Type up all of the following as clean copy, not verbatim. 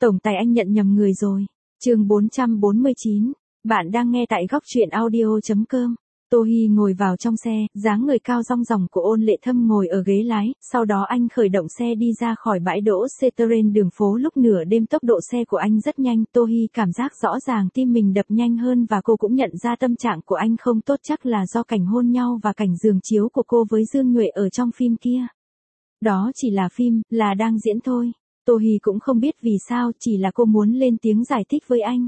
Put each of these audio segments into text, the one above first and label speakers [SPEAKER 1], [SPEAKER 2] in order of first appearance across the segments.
[SPEAKER 1] Tổng tài anh nhận nhầm người rồi. Chương 449. Bạn đang nghe tại góc truyện audio.com. Tô Hi ngồi vào trong xe, dáng người cao rong ròng của Ôn Lệ Thâm ngồi ở ghế lái, sau đó anh khởi động xe đi ra khỏi bãi đỗ xe trên đường phố lúc nửa đêm. Tốc độ xe của anh rất nhanh, Tô Hi cảm giác rõ ràng tim mình đập nhanh hơn và cô cũng nhận ra tâm trạng của anh không tốt, chắc là do cảnh hôn nhau và cảnh giường chiếu của cô với Dương Nhuệ ở trong phim kia. Đó chỉ là phim, là đang diễn thôi. Tô Hi cũng không biết vì sao, chỉ là cô muốn lên tiếng giải thích với anh.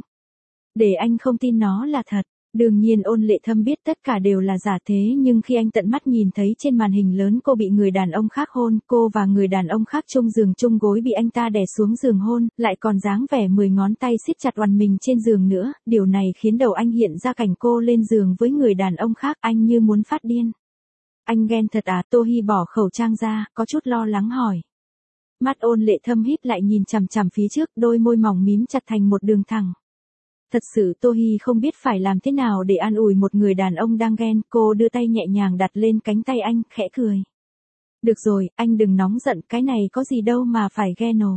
[SPEAKER 1] Để anh không tin nó là thật. Đương nhiên Ôn Lệ Thâm biết tất cả đều là giả thế, nhưng khi anh tận mắt nhìn thấy trên màn hình lớn cô bị người đàn ông khác hôn, cô và người đàn ông khác chung giường chung gối bị anh ta đè xuống giường hôn, lại còn dáng vẻ 10 ngón tay siết chặt oằn mình trên giường nữa, điều này khiến đầu anh hiện ra cảnh cô lên giường với người đàn ông khác, anh như muốn phát điên. Anh ghen thật à? Tô Hi bỏ khẩu trang ra, có chút lo lắng hỏi. Mắt Ôn Lệ Thâm híp lại nhìn chằm chằm phía trước, đôi môi mỏng mím chặt thành một đường thẳng. Thật sự Tô Hi không biết phải làm thế nào để an ủi một người đàn ông đang ghen, cô đưa tay nhẹ nhàng đặt lên cánh tay anh, khẽ cười. Được rồi, anh đừng nóng giận, cái này có gì đâu mà phải ghen ồ.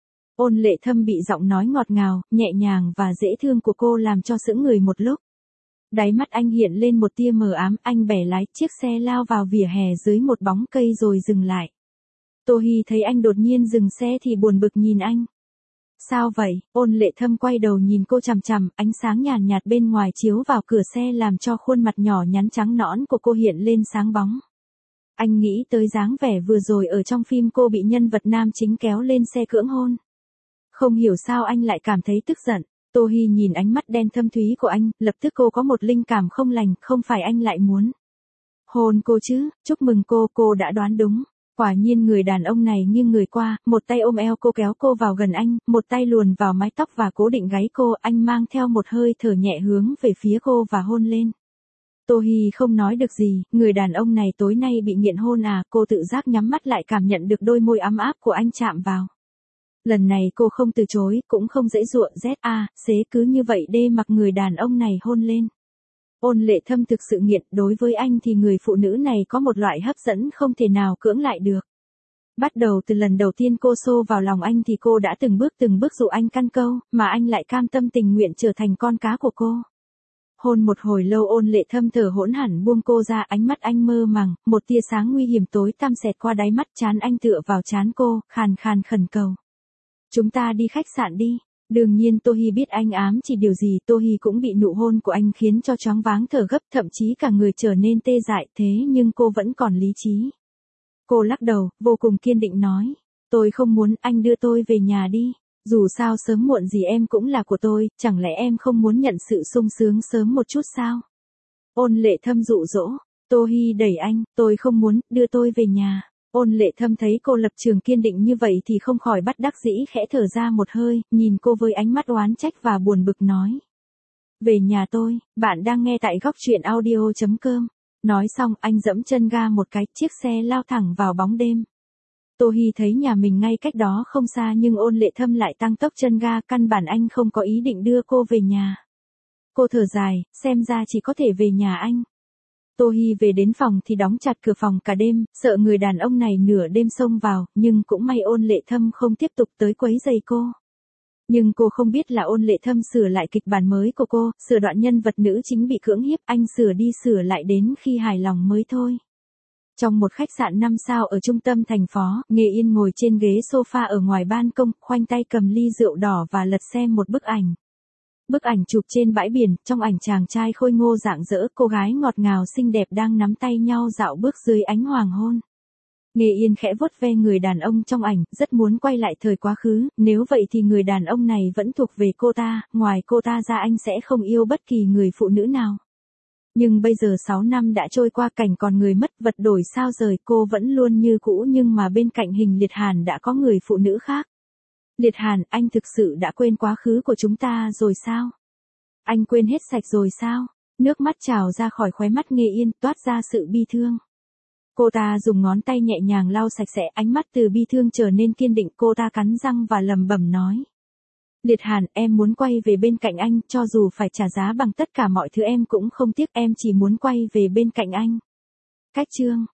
[SPEAKER 1] Ôn Lệ Thâm bị giọng nói ngọt ngào, nhẹ nhàng và dễ thương của cô làm cho sững người một lúc. Đáy mắt anh hiện lên một tia mờ ám, anh bẻ lái chiếc xe lao vào vỉa hè dưới một bóng cây rồi dừng lại. Tô Hi thấy anh đột nhiên dừng xe thì buồn bực nhìn anh. Sao vậy? Ôn Lệ Thâm quay đầu nhìn cô chằm chằm, ánh sáng nhàn nhạt bên ngoài chiếu vào cửa xe làm cho khuôn mặt nhỏ nhắn trắng nõn của cô hiện lên sáng bóng. Anh nghĩ tới dáng vẻ vừa rồi ở trong phim cô bị nhân vật nam chính kéo lên xe cưỡng hôn. Không hiểu sao anh lại cảm thấy tức giận. Tô Hi nhìn ánh mắt đen thâm thúy của anh, lập tức cô có một linh cảm không lành, không phải anh lại muốn hôn cô chứ? Chúc mừng cô đã đoán đúng. Quả nhiên người đàn ông này nghiêng người qua, một tay ôm eo cô kéo cô vào gần anh, một tay luồn vào mái tóc và cố định gáy cô, anh mang theo một hơi thở nhẹ hướng về phía cô và hôn lên. Tô Hi không nói được gì, người đàn ông này tối nay bị nghiện hôn à? Cô tự giác nhắm mắt lại cảm nhận được đôi môi ấm áp của anh chạm vào. Lần này cô không từ chối, cũng không giãy giụa, xế cứ như vậy đê mặc người đàn ông này hôn lên. Ôn Lệ Thâm thực sự nghiện, đối với anh thì người phụ nữ này có một loại hấp dẫn không thể nào cưỡng lại được. Bắt đầu từ lần đầu tiên cô xô vào lòng anh thì cô đã từng bước dụ anh căn câu, mà anh lại cam tâm tình nguyện trở thành con cá của cô. Hôn một hồi lâu Ôn Lệ Thâm thở hổn hển buông cô ra, ánh mắt anh mơ màng, một tia sáng nguy hiểm tối tăm xẹt qua đáy mắt, trán anh tựa vào trán cô, khàn khàn khẩn cầu. Chúng ta đi khách sạn đi. Đương nhiên Tô Hi biết anh ám chỉ điều gì, Tô Hi cũng bị nụ hôn của anh khiến cho choáng váng thở gấp, thậm chí cả người trở nên tê dại, thế nhưng cô vẫn còn lý trí. Cô lắc đầu, vô cùng kiên định nói, tôi không muốn, anh đưa tôi về nhà đi. Dù sao sớm muộn gì em cũng là của tôi, chẳng lẽ em không muốn nhận sự sung sướng sớm một chút sao? Ôn Lệ Thâm dụ dỗ. Tô Hi đẩy anh, tôi không muốn, đưa tôi về nhà. Ôn Lệ Thâm thấy cô lập trường kiên định như vậy thì không khỏi bất đắc dĩ khẽ thở ra một hơi, nhìn cô với ánh mắt oán trách và buồn bực nói. Về nhà tôi, bạn đang nghe tại góc truyện audio.com. Nói xong anh giẫm chân ga một cái, chiếc xe lao thẳng vào bóng đêm. Tô Hi thấy nhà mình ngay cách đó không xa nhưng Ôn Lệ Thâm lại tăng tốc chân ga, căn bản anh không có ý định đưa cô về nhà. Cô thở dài, xem ra chỉ có thể về nhà anh. Tô Hi về đến phòng thì đóng chặt cửa phòng cả đêm, sợ người đàn ông này nửa đêm xông vào, nhưng cũng may Ôn Lệ Thâm không tiếp tục tới quấy rầy cô. Nhưng cô không biết là Ôn Lệ Thâm sửa lại kịch bản mới của cô, sửa đoạn nhân vật nữ chính bị cưỡng hiếp, anh sửa đi sửa lại đến khi hài lòng mới thôi. Trong một khách sạn 5 sao ở trung tâm thành phố, Nghê Yên ngồi trên ghế sofa ở ngoài ban công, khoanh tay cầm ly rượu đỏ và lật xem một bức ảnh. Bức ảnh chụp trên bãi biển, trong ảnh chàng trai khôi ngô rạng rỡ, cô gái ngọt ngào xinh đẹp đang nắm tay nhau dạo bước dưới ánh hoàng hôn. Nghê Yên khẽ vuốt ve người đàn ông trong ảnh, rất muốn quay lại thời quá khứ, nếu vậy thì người đàn ông này vẫn thuộc về cô ta, ngoài cô ta ra anh sẽ không yêu bất kỳ người phụ nữ nào. Nhưng bây giờ 6 năm đã trôi qua, cảnh còn người mất vật đổi sao rời, cô vẫn luôn như cũ nhưng mà bên cạnh Hình Liệt Hàn đã có người phụ nữ khác. Liệt Hàn, anh thực sự đã quên quá khứ của chúng ta rồi sao? Anh quên hết sạch rồi sao? Nước mắt trào ra khỏi khóe mắt Nghê Yên, toát ra sự bi thương. Cô ta dùng ngón tay nhẹ nhàng lau sạch sẽ, ánh mắt từ bi thương trở nên kiên định, cô ta cắn răng và lẩm bẩm nói. Liệt Hàn, em muốn quay về bên cạnh anh, cho dù phải trả giá bằng tất cả mọi thứ em cũng không tiếc, em chỉ muốn quay về bên cạnh anh. Cách chương